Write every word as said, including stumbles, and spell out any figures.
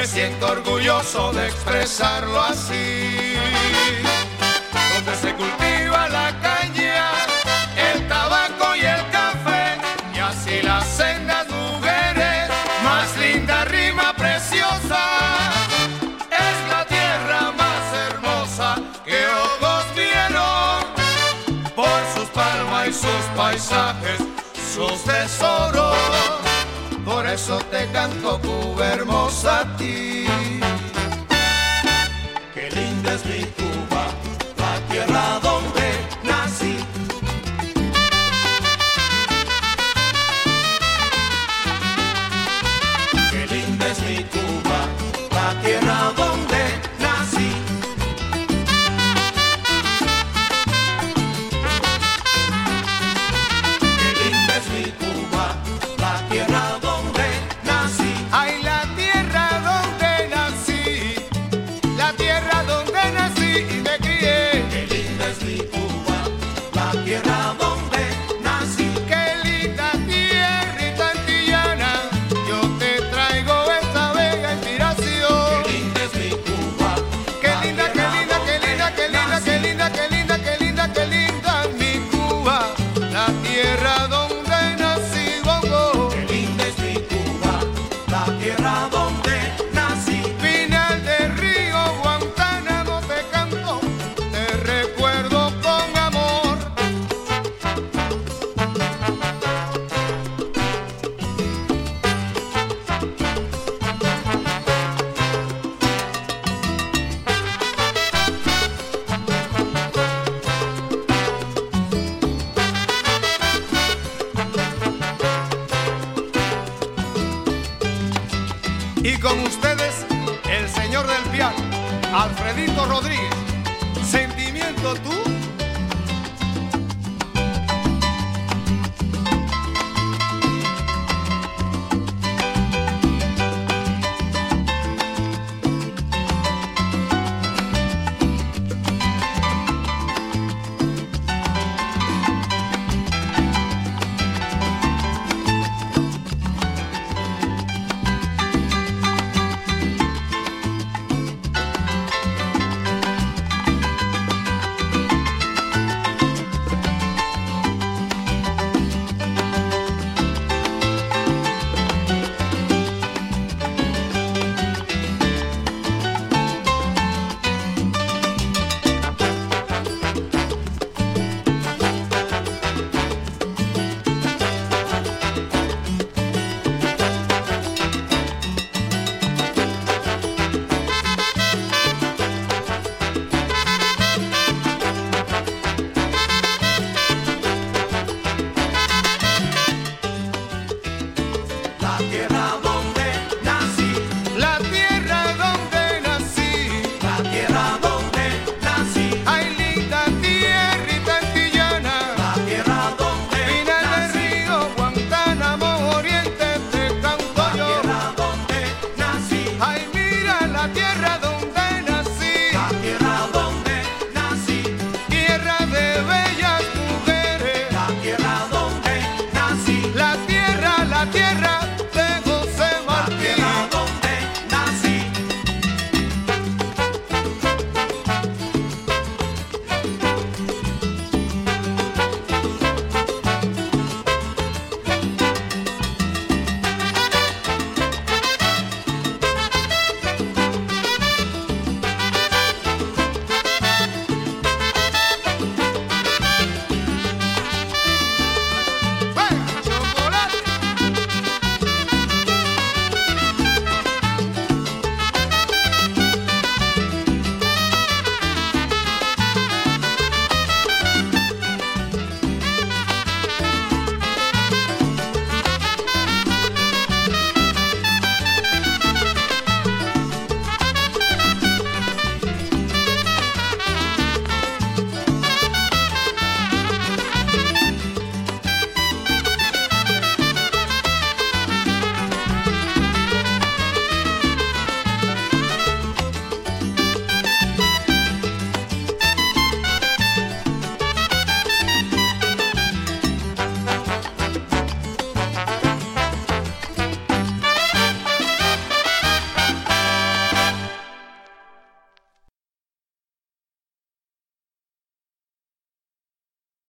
Me siento orgulloso de expresarlo así. Donde se cultiva la caña, el tabaco y el café, y así las sendas mujeres, más linda rima preciosa. Es la tierra más hermosa que ojos vieron, por sus palmas y sus paisajes, sus tesoros. Por eso te canto, Cuba hermosa, a ti. Qué linda es mi Cuba, la tierra donde nací. Qué linda es mi Cuba, la tierra donde nací. Qué linda es mi Cuba, la tierra donde nací. Ay, la tierra donde nací, la tierra donde nací y me crié. Qué linda es mi Cuba, la tierra donde nací. Qué linda tierrita antillana, yo te traigo esta bella inspiración. Qué linda es mi Cuba, Qué linda, qué linda, qué linda, qué linda, qué linda, qué linda, qué linda, qué linda es mi Cuba, la tierra donde nací, bongo. qué linda es mi Cuba, la tierra donde nací. Final del río Guantánamo te canto, te recuerdo con amor. Y con ustedes, el señor del piano, Alfredito Rodríguez. Sentimiento tú.